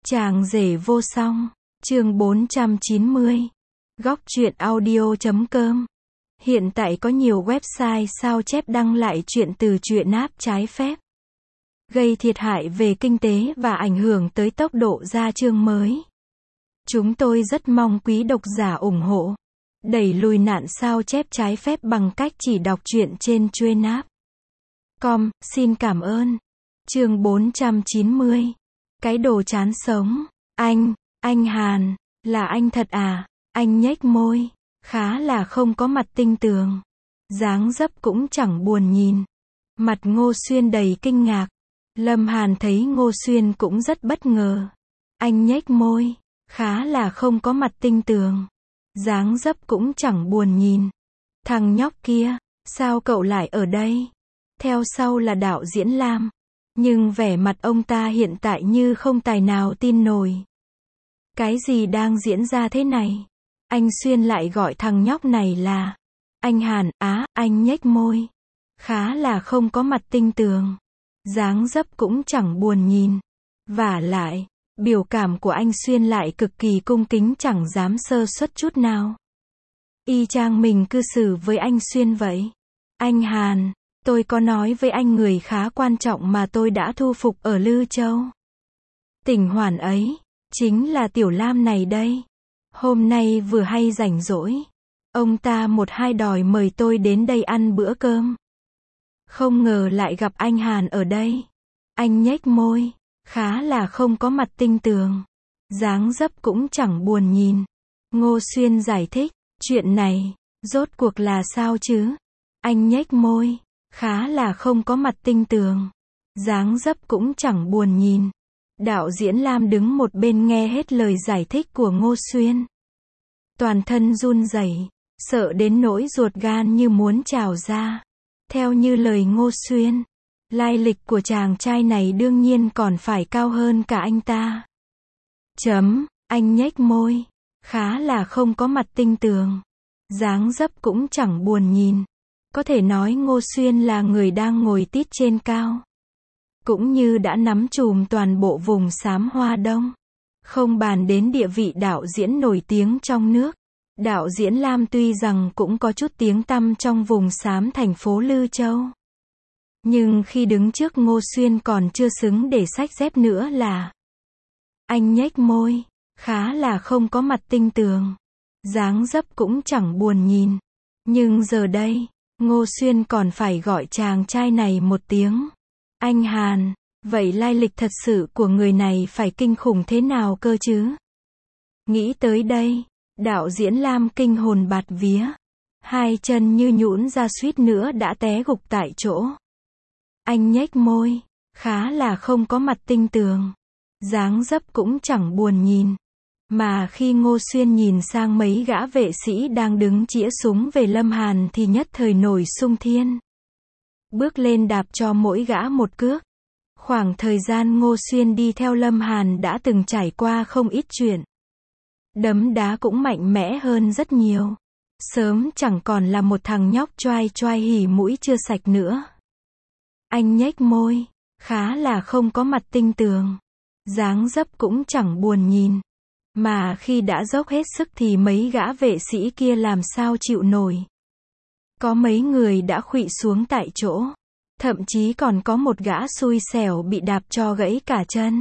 Chàng rể vô song, chương 490. Góc truyện audio.com. Hiện tại có nhiều website sao chép đăng lại truyện từ truyện app trái phép, gây thiệt hại về kinh tế và ảnh hưởng tới tốc độ ra chương mới. Chúng tôi rất mong quý độc giả ủng hộ, đẩy lùi nạn sao chép trái phép bằng cách chỉ đọc truyện trên truyện app. Xin cảm ơn. Chương 490. Cái đồ chán sống. Anh Hàn, là anh thật à? Anh nhếch môi, khá là không có mặt tinh tường. Dáng dấp cũng chẳng buồn nhìn. Mặt Ngô Xuyên đầy kinh ngạc. Lâm Hàn thấy Ngô Xuyên cũng rất bất ngờ. Anh nhếch môi, khá là không có mặt tinh tường. Dáng dấp cũng chẳng buồn nhìn. Thằng nhóc kia, sao cậu lại ở đây? Theo sau là đạo diễn Lam. Nhưng vẻ mặt ông ta hiện tại như không tài nào tin nổi. Cái gì đang diễn ra thế này? Anh Xuyên lại gọi thằng nhóc này là anh Hàn. Anh nhếch môi, khá là không có mặt tinh tường. Dáng dấp cũng chẳng buồn nhìn. Vả lại, biểu cảm của anh Xuyên lại cực kỳ cung kính, chẳng dám sơ suất chút nào. Y chang mình cư xử với anh Xuyên vậy. Anh Hàn, tôi có nói với anh người khá quan trọng mà tôi đã thu phục ở Lư Châu. Tỉnh Hoàn ấy, chính là Tiểu Lam này đây. Hôm nay vừa hay rảnh rỗi, ông ta một hai đòi mời tôi đến đây ăn bữa cơm. Không ngờ lại gặp anh Hàn ở đây. Anh nhếch môi, khá là không có mặt tinh tường. Dáng dấp cũng chẳng buồn nhìn. Ngô Xuyên giải thích, chuyện này, rốt cuộc là sao chứ? Anh nhếch môi, khá là không có mặt tinh tường. Dáng dấp cũng chẳng buồn nhìn. Đạo diễn Lam đứng một bên nghe hết lời giải thích của Ngô Xuyên. Toàn thân run rẩy, sợ đến nỗi ruột gan như muốn trào ra. Theo như lời Ngô Xuyên, lai lịch của chàng trai này đương nhiên còn phải cao hơn cả anh ta. Anh nhếch môi, khá là không có mặt tinh tường. Dáng dấp cũng chẳng buồn nhìn. Có thể nói Ngô Xuyên là người đang ngồi tít trên cao, cũng như đã nắm trùm toàn bộ vùng xám Hoa Đông. Không bàn đến địa vị đạo diễn nổi tiếng trong nước. Đạo diễn Lam tuy rằng cũng có chút tiếng tăm trong vùng xám thành phố Lư Châu, nhưng khi đứng trước Ngô Xuyên còn chưa xứng để xách dép nữa là. Anh nhếch môi, khá là không có mặt tinh tường. Dáng dấp cũng chẳng buồn nhìn. Nhưng giờ đây, Ngô Xuyên còn phải gọi chàng trai này một tiếng anh Hàn. Vậy lai lịch thật sự của người này phải kinh khủng thế nào cơ chứ? Nghĩ tới đây, đạo diễn Lam kinh hồn bạt vía. Hai chân như nhũn ra suýt nữa đã té gục tại chỗ. Anh nhếch môi, khá là không có mặt tinh tường. Dáng dấp cũng chẳng buồn nhìn. Mà khi Ngô Xuyên nhìn sang mấy gã vệ sĩ đang đứng chĩa súng về Lâm Hàn thì nhất thời nổi xung thiên. Bước lên đạp cho mỗi gã một cước. Khoảng thời gian Ngô Xuyên đi theo Lâm Hàn đã từng trải qua không ít chuyện. Đấm đá cũng mạnh mẽ hơn rất nhiều. Sớm chẳng còn là một thằng nhóc choai choai hỉ mũi chưa sạch nữa. Anh nhếch môi, khá là không có mặt tinh tường. Dáng dấp cũng chẳng buồn nhìn. Mà khi đã dốc hết sức thì mấy gã vệ sĩ kia làm sao chịu nổi. Có mấy người đã khuỵu xuống tại chỗ. Thậm chí còn có một gã xui xẻo bị đạp cho gãy cả chân.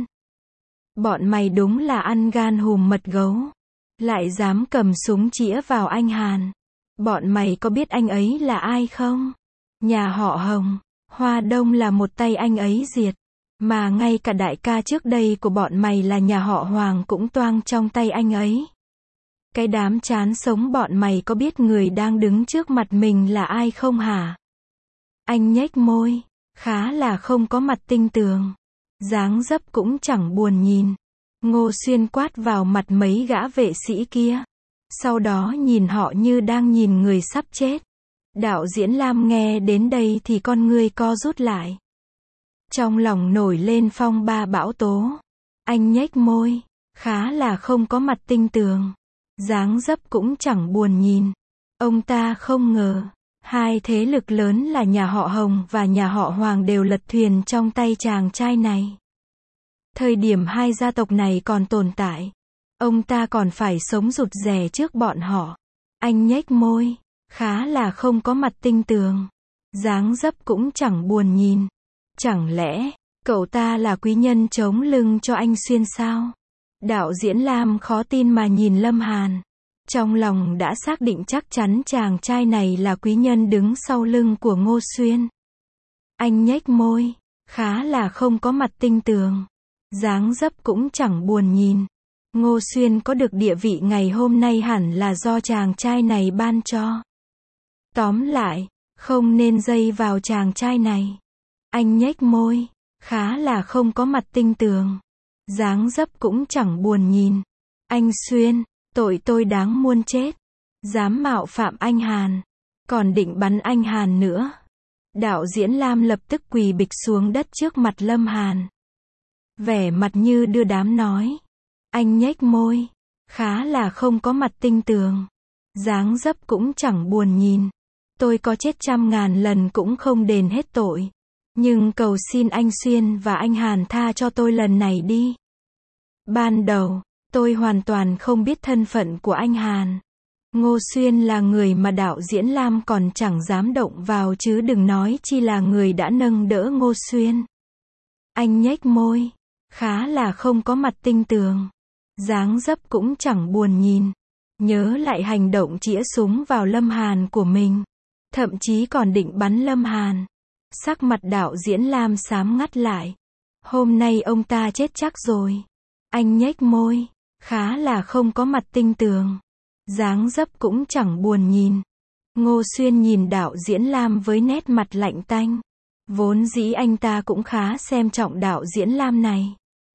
Bọn mày đúng là ăn gan hùm mật gấu. Lại dám cầm súng chĩa vào anh Hàn. Bọn mày có biết anh ấy là ai không? Nhà họ Hồng, Hoa Đông là một tay anh ấy diệt. Mà ngay cả đại ca trước đây của bọn mày là nhà họ Hoàng cũng toang trong tay anh ấy. Cái đám chán sống bọn mày có biết người đang đứng trước mặt mình là ai không hả? Anh nhếch môi, khá là không có mặt tinh tường. Dáng dấp cũng chẳng buồn nhìn. Ngô Xuyên quát vào mặt mấy gã vệ sĩ kia. Sau đó nhìn họ như đang nhìn người sắp chết. Đạo diễn Lam nghe đến đây thì con ngươi co rút lại. Trong lòng nổi lên phong ba bão tố. Anh nhếch môi, khá là không có mặt tinh tường. Dáng dấp cũng chẳng buồn nhìn. Ông ta không ngờ, hai thế lực lớn là nhà họ Hồng và nhà họ Hoàng đều lật thuyền trong tay chàng trai này. Thời điểm hai gia tộc này còn tồn tại, ông ta còn phải sống rụt rè trước bọn họ. Anh nhếch môi, khá là không có mặt tinh tường. Dáng dấp cũng chẳng buồn nhìn. Chẳng lẽ, cậu ta là quý nhân chống lưng cho anh Xuyên sao? Đạo diễn Lam khó tin mà nhìn Lâm Hàn. Trong lòng đã xác định chắc chắn chàng trai này là quý nhân đứng sau lưng của Ngô Xuyên. Anh nhếch môi, khá là không có mặt tinh tường. Dáng dấp cũng chẳng buồn nhìn. Ngô Xuyên có được địa vị ngày hôm nay hẳn là do chàng trai này ban cho. Tóm lại, không nên dây vào chàng trai này. Anh nhếch môi, khá là không có mặt tinh tường. Dáng dấp cũng chẳng buồn nhìn. Anh Xuyên, tội tôi đáng muôn chết. Dám mạo phạm anh Hàn, còn định bắn anh Hàn nữa. Đạo diễn Lam lập tức quỳ bịch xuống đất trước mặt Lâm Hàn. Vẻ mặt như đưa đám nói. Anh nhếch môi, khá là không có mặt tinh tường. Dáng dấp cũng chẳng buồn nhìn. Tôi có chết 100.000 lần cũng không đền hết tội. Nhưng cầu xin anh Xuyên và anh Hàn tha cho tôi lần này đi. Ban đầu, tôi hoàn toàn không biết thân phận của anh Hàn. Ngô Xuyên là người mà đạo diễn Lam còn chẳng dám động vào chứ đừng nói chi là người đã nâng đỡ Ngô Xuyên. Anh nhếch môi, khá là không có mặt tinh tường. Dáng dấp cũng chẳng buồn nhìn. Nhớ lại hành động chĩa súng vào Lâm Hàn của mình. Thậm chí còn định bắn Lâm Hàn. Sắc mặt đạo diễn Lam xám ngắt lại. Hôm nay ông ta chết chắc rồi. Anh nhếch môi, khá là không có mặt tinh tường. Dáng dấp cũng chẳng buồn nhìn. Ngô Xuyên nhìn đạo diễn Lam với nét mặt lạnh tanh. Vốn dĩ anh ta cũng khá xem trọng đạo diễn Lam này.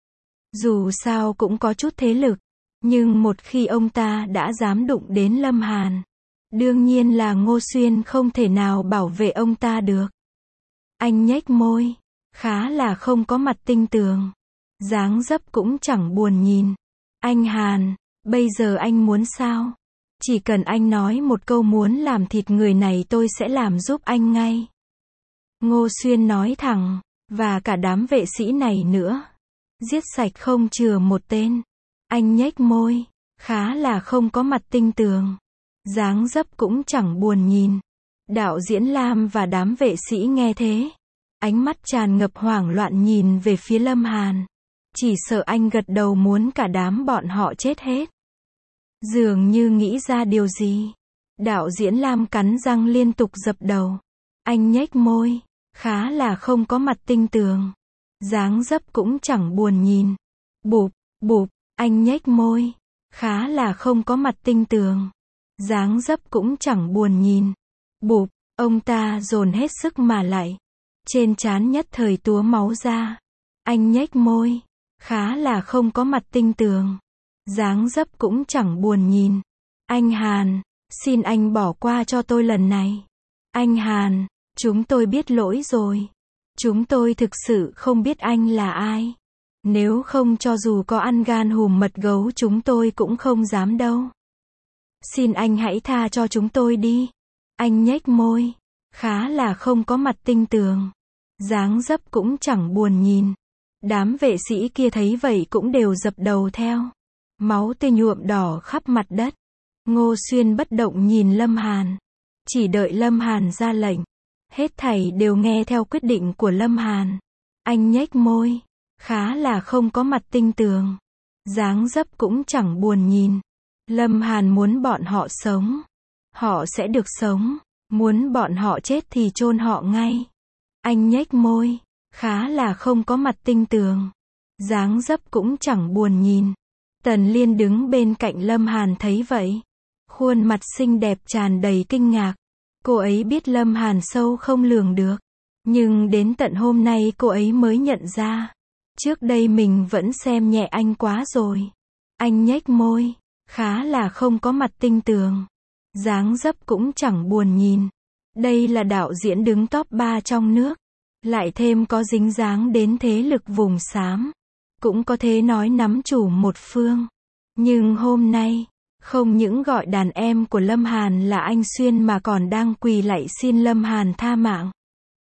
Dù sao cũng có chút thế lực. Nhưng một khi ông ta đã dám đụng đến Lâm Hàn, đương nhiên là Ngô Xuyên không thể nào bảo vệ ông ta được. Anh nhếch môi, khá là không có mặt tinh tường. Dáng dấp cũng chẳng buồn nhìn. Anh Hàn, bây giờ anh muốn sao? Chỉ cần anh nói một câu muốn làm thịt người này tôi sẽ làm giúp anh ngay. Ngô Xuyên nói thẳng, và cả đám vệ sĩ này nữa. Giết sạch không chừa một tên. Anh nhếch môi, khá là không có mặt tinh tường. Dáng dấp cũng chẳng buồn nhìn. Đạo diễn Lam và đám vệ sĩ nghe thế. Ánh mắt tràn ngập hoảng loạn nhìn về phía Lâm Hàn. Chỉ sợ anh gật đầu muốn cả đám bọn họ chết hết. Dường như nghĩ ra điều gì. Đạo diễn Lam cắn răng liên tục dập đầu. Anh nhếch môi, khá là không có mặt tinh tường. Dáng dấp cũng chẳng buồn nhìn. Bụp, bụp, anh nhếch môi, khá là không có mặt tinh tường. Dáng dấp cũng chẳng buồn nhìn. Bụp, ông ta dồn hết sức mà lại. Trên trán nhất thời túa máu ra. Anh nhếch môi, khá là không có mặt tinh tường. Dáng dấp cũng chẳng buồn nhìn. Anh Hàn, xin anh bỏ qua cho tôi lần này. Anh Hàn, chúng tôi biết lỗi rồi. Chúng tôi thực sự không biết anh là ai. Nếu không cho dù có ăn gan hùm mật gấu chúng tôi cũng không dám đâu. Xin anh hãy tha cho chúng tôi đi. Anh nhếch môi, khá là không có mặt tinh tường. Dáng dấp cũng chẳng buồn nhìn. Đám vệ sĩ kia thấy vậy cũng đều dập đầu theo. Máu tươi nhuộm đỏ khắp mặt đất. Ngô Xuyên bất động nhìn Lâm Hàn. Chỉ đợi Lâm Hàn ra lệnh. Hết thảy đều nghe theo quyết định của Lâm Hàn. Anh nhếch môi, khá là không có mặt tinh tường. Dáng dấp cũng chẳng buồn nhìn. Lâm Hàn muốn bọn họ sống, họ sẽ được sống. Muốn bọn họ chết thì chôn họ ngay. Anh nhếch môi, khá là không có mặt tinh tường. Dáng dấp cũng chẳng buồn nhìn. Tần Liên đứng bên cạnh Lâm Hàn thấy vậy. Khuôn mặt xinh đẹp tràn đầy kinh ngạc. Cô ấy biết Lâm Hàn sâu không lường được. Nhưng đến tận hôm nay cô ấy mới nhận ra. Trước đây mình vẫn xem nhẹ anh quá rồi. Anh nhếch môi, khá là không có mặt tinh tường. Dáng dấp cũng chẳng buồn nhìn. Đây là đạo diễn đứng top 3 trong nước. Lại thêm có dính dáng đến thế lực vùng xám. Cũng có thể nói nắm chủ một phương. Nhưng hôm nay, không những gọi đàn em của Lâm Hàn là anh Xuyên mà còn đang quỳ lạy xin Lâm Hàn tha mạng.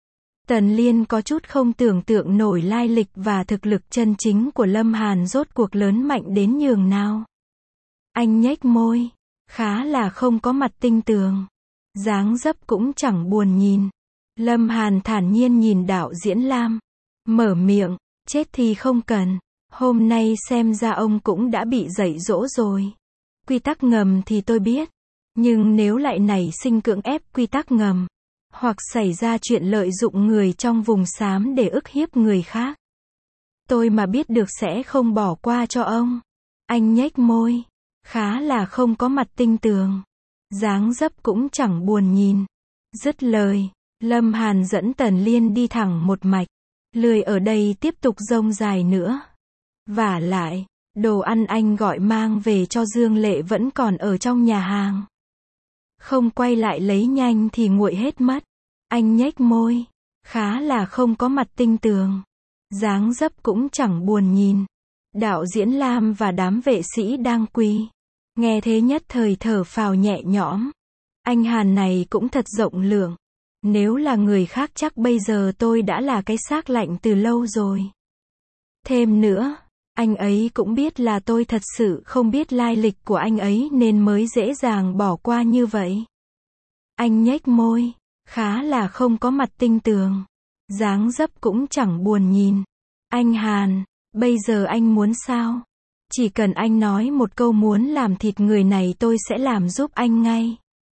Tần Liên có chút không tưởng tượng nổi lai lịch và thực lực chân chính của Lâm Hàn rốt cuộc lớn mạnh đến nhường nào. Anh nhếch môi, khá là không có mặt tinh tường. Dáng dấp cũng chẳng buồn nhìn. Lâm Hàn thản nhiên nhìn đạo diễn Lam. Mở miệng, chết thì không cần. Hôm nay xem ra ông cũng đã bị dạy dỗ rồi. Quy tắc ngầm thì tôi biết. Nhưng nếu lại nảy sinh cưỡng ép quy tắc ngầm, hoặc xảy ra chuyện lợi dụng người trong vùng xám để ức hiếp người khác, tôi mà biết được sẽ không bỏ qua cho ông. Anh nhếch môi, khá là không có mặt tinh tường. Dáng dấp cũng chẳng buồn nhìn. Dứt lời, Lâm Hàn dẫn Tần Liên đi thẳng một mạch. Lười ở đây tiếp tục rông dài nữa. Vả lại, đồ ăn anh gọi mang về cho Dương Lệ vẫn còn ở trong nhà hàng. Không quay lại lấy nhanh thì nguội hết mất. Anh nhếch môi, khá là không có mặt tinh tường. Dáng dấp cũng chẳng buồn nhìn. Đạo diễn Lam và đám vệ sĩ đang quỳ. Nghe thế nhất thời thở phào nhẹ nhõm. Anh Hàn này cũng thật rộng lượng. Nếu là người khác chắc bây giờ tôi đã là cái xác lạnh từ lâu rồi. Thêm nữa, anh ấy cũng biết là tôi thật sự không biết lai lịch của anh ấy nên mới dễ dàng bỏ qua như vậy. Anh nhếch môi, khá là không có mặt tinh tường. Dáng dấp cũng chẳng buồn nhìn. Anh Hàn, bây giờ anh muốn sao? Chỉ cần anh nói một câu muốn làm thịt người này tôi sẽ làm giúp anh ngay.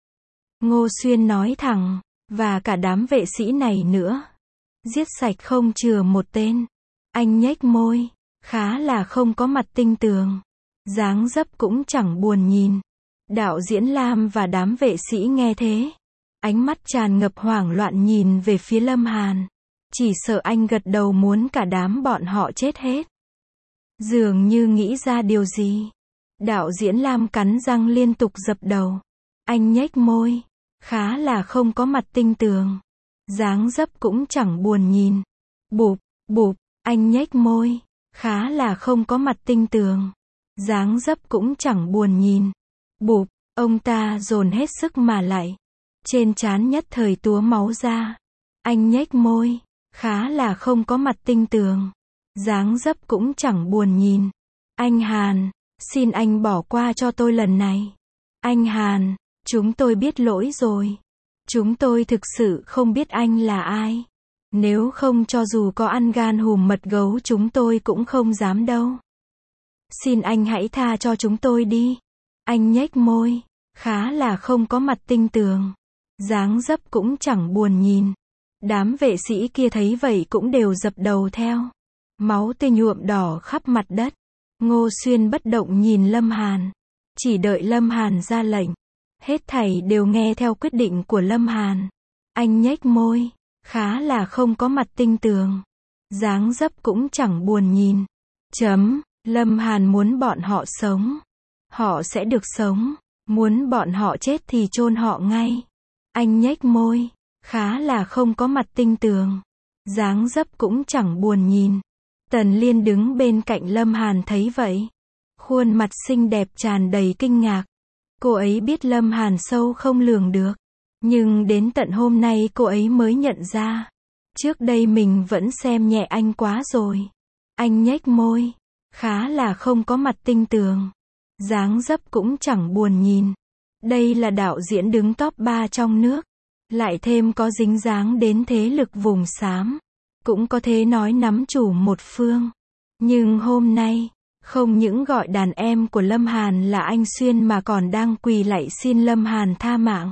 Ngô Xuyên nói thẳng, và cả đám vệ sĩ này nữa. Giết sạch không chừa một tên. Anh nhếch môi, khá là không có mặt tinh tường. Dáng dấp cũng chẳng buồn nhìn. Đạo diễn Lam và đám vệ sĩ nghe thế. Ánh mắt tràn ngập hoảng loạn nhìn về phía Lâm Hàn. Chỉ sợ anh gật đầu muốn cả đám bọn họ chết hết. Dường như nghĩ ra điều gì. Đạo diễn Lam cắn răng liên tục dập đầu. Anh nhếch môi, khá là không có mặt tinh tường. Dáng dấp cũng chẳng buồn nhìn. Bụp, bụp, anh nhếch môi, khá là không có mặt tinh tường. Dáng dấp cũng chẳng buồn nhìn. Bụp, ông ta dồn hết sức mà lại. Trên trán nhất thời túa máu ra. Anh nhếch môi, khá là không có mặt tinh tường. Dáng dấp cũng chẳng buồn nhìn. Anh Hàn, xin anh bỏ qua cho tôi lần này. Anh Hàn, chúng tôi biết lỗi rồi. Chúng tôi thực sự không biết anh là ai. Nếu không cho dù có ăn gan hùm mật gấu chúng tôi cũng không dám đâu. Xin anh hãy tha cho chúng tôi đi. Anh nhếch môi, khá là không có mặt tinh tường. Dáng dấp cũng chẳng buồn nhìn. Đám vệ sĩ kia thấy vậy cũng đều dập đầu theo. Máu tươi nhuộm đỏ khắp mặt đất. Ngô Xuyên bất động nhìn Lâm Hàn. Chỉ đợi Lâm Hàn ra lệnh. Hết thảy đều nghe theo quyết định của Lâm Hàn. Anh nhếch môi, khá là không có mặt tinh tường. Dáng dấp cũng chẳng buồn nhìn. Lâm Hàn muốn bọn họ sống. Họ sẽ được sống. Muốn bọn họ chết thì chôn họ ngay. Anh nhếch môi, khá là không có mặt tinh tường. Dáng dấp cũng chẳng buồn nhìn. Tần Liên đứng bên cạnh Lâm Hàn thấy vậy. Khuôn mặt xinh đẹp tràn đầy kinh ngạc. Cô ấy biết Lâm Hàn sâu không lường được. Nhưng đến tận hôm nay cô ấy mới nhận ra. Trước đây mình vẫn xem nhẹ anh quá rồi. Anh nhếch môi, khá là không có mặt tinh tường. Dáng dấp cũng chẳng buồn nhìn. Đây là đạo diễn đứng top 3 trong nước. Lại thêm có dính dáng đến thế lực vùng xám. Cũng có thể nói nắm chủ một phương. Nhưng hôm nay, không những gọi đàn em của Lâm Hàn là anh Xuyên mà còn đang quỳ lạy xin Lâm Hàn tha mạng.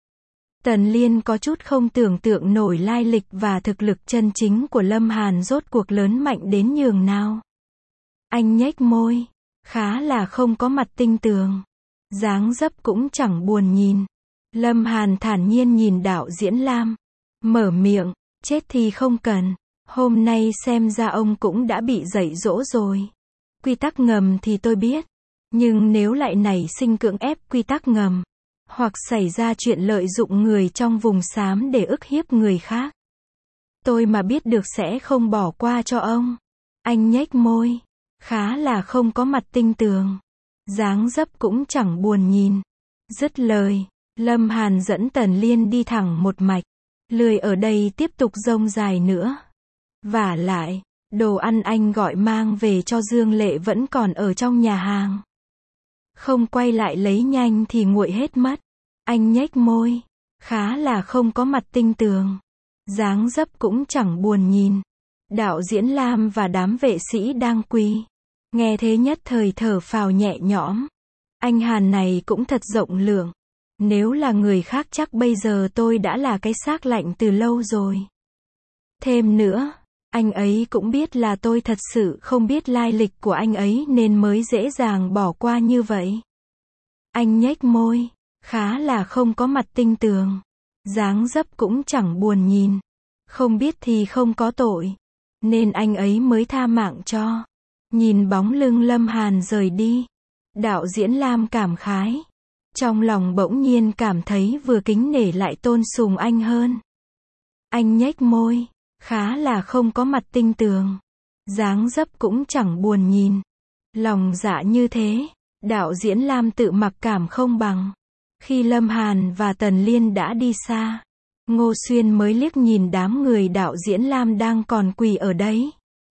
Tần Liên có chút không tưởng tượng nổi lai lịch và thực lực chân chính của Lâm Hàn rốt cuộc lớn mạnh đến nhường nào. Anh nhếch môi, khá là không có mặt tinh tường. Dáng dấp cũng chẳng buồn nhìn. Lâm Hàn thản nhiên nhìn đạo diễn Lam. Mở miệng, chết thì không cần. Hôm nay xem ra ông cũng đã bị dạy dỗ rồi. Quy tắc ngầm thì tôi biết. Nhưng nếu lại nảy sinh cưỡng ép quy tắc ngầm, hoặc xảy ra chuyện lợi dụng người trong vùng xám để ức hiếp người khác, tôi mà biết được sẽ không bỏ qua cho ông. Anh nhếch môi, khá là không có mặt tinh tường. Dáng dấp cũng chẳng buồn nhìn. Dứt lời, Lâm Hàn dẫn Tần Liên đi thẳng một mạch. Lười ở đây tiếp tục rông dài nữa. Vả lại, đồ ăn anh gọi mang về cho Dương Lệ vẫn còn ở trong nhà hàng. Không quay lại lấy nhanh thì nguội hết mất. Anh nhếch môi, khá là không có mặt tinh tường. Dáng dấp cũng chẳng buồn nhìn. Đạo diễn Lam và đám vệ sĩ đang quỳ. Nghe thế nhất thời thở phào nhẹ nhõm. Anh Hàn này cũng thật rộng lượng. Nếu là người khác chắc bây giờ tôi đã là cái xác lạnh từ lâu rồi. Thêm nữa, anh ấy cũng biết là tôi thật sự không biết lai lịch của anh ấy nên mới dễ dàng bỏ qua như vậy. Anh nhếch môi, khá là không có mặt tinh tường. Dáng dấp cũng chẳng buồn nhìn. Không biết thì không có tội. Nên anh ấy mới tha mạng cho. Nhìn bóng lưng Lâm Hàn rời đi. Đạo diễn Lam cảm khái. Trong lòng bỗng nhiên cảm thấy vừa kính nể lại tôn sùng anh hơn. Anh nhếch môi, khá là không có mặt tinh tường. Dáng dấp cũng chẳng buồn nhìn. Lòng dạ như thế, đạo diễn Lam tự mặc cảm không bằng. Khi Lâm Hàn và Tần Liên đã đi xa, Ngô Xuyên mới liếc nhìn đám người đạo diễn Lam đang còn quỳ ở đấy.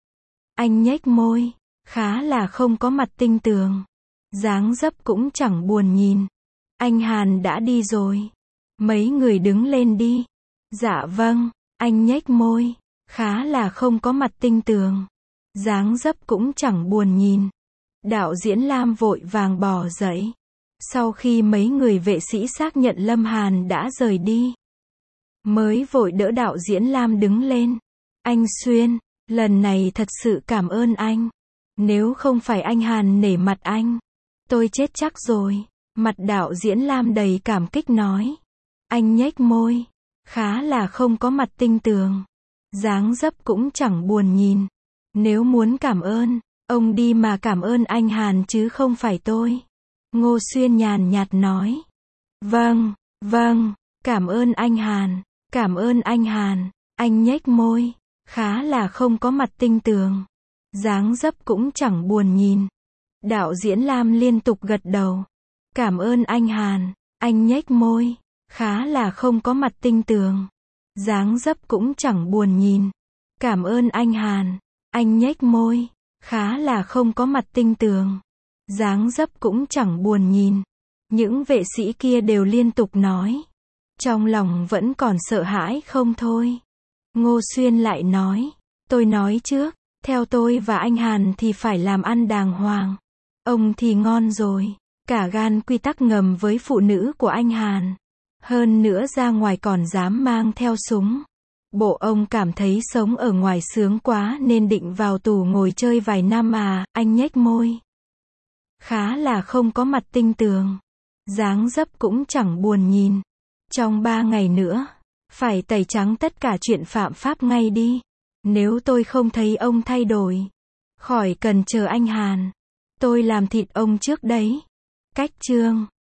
Anh nhếch môi, khá là không có mặt tinh tường. Dáng dấp cũng chẳng buồn nhìn. Anh Hàn đã đi rồi. Mấy người đứng lên đi. Dạ vâng, anh nhếch môi, khá là không có mặt tinh tường. Dáng dấp cũng chẳng buồn nhìn. Đạo diễn Lam vội vàng bỏ dậy. Sau khi mấy người vệ sĩ xác nhận Lâm Hàn đã rời đi, mới vội đỡ đạo diễn Lam đứng lên. Anh Xuyên, lần này thật sự cảm ơn anh. Nếu không phải anh Hàn nể mặt anh, tôi chết chắc rồi. Mặt đạo diễn Lam đầy cảm kích nói. Anh nhếch môi, khá là không có mặt tinh tường. Dáng dấp cũng chẳng buồn nhìn. Nếu muốn cảm ơn, ông đi mà cảm ơn anh Hàn chứ không phải tôi. Ngô Xuyên nhàn nhạt nói. Vâng, vâng, cảm ơn anh Hàn, cảm ơn anh Hàn. Anh nhếch môi, khá là không có mặt tinh tường. Dáng dấp cũng chẳng buồn nhìn. Đạo diễn Lam liên tục gật đầu. Cảm ơn anh Hàn. Anh nhếch môi, khá là không có mặt tinh tường. Dáng dấp cũng chẳng buồn nhìn. Cảm ơn anh Hàn. Anh nhếch môi, khá là không có mặt tinh tường. Dáng dấp cũng chẳng buồn nhìn. Những vệ sĩ kia đều liên tục nói. Trong lòng vẫn còn sợ hãi không thôi. Ngô Xuyên lại nói. Tôi nói trước, theo tôi và anh Hàn thì phải làm ăn đàng hoàng. Ông thì ngon rồi. Cả gan quy tắc ngầm với phụ nữ của anh Hàn. Hơn nữa ra ngoài còn dám mang theo súng. Bộ ông cảm thấy sống ở ngoài sướng quá nên định vào tù ngồi chơi vài năm à. Anh nhếch môi, khá là không có mặt tinh tường. Dáng dấp cũng chẳng buồn nhìn. Trong 3 ngày nữa, phải tẩy trắng tất cả chuyện phạm pháp ngay đi. Nếu tôi không thấy ông thay đổi, khỏi cần chờ anh Hàn. Tôi làm thịt ông trước đấy. Cách chương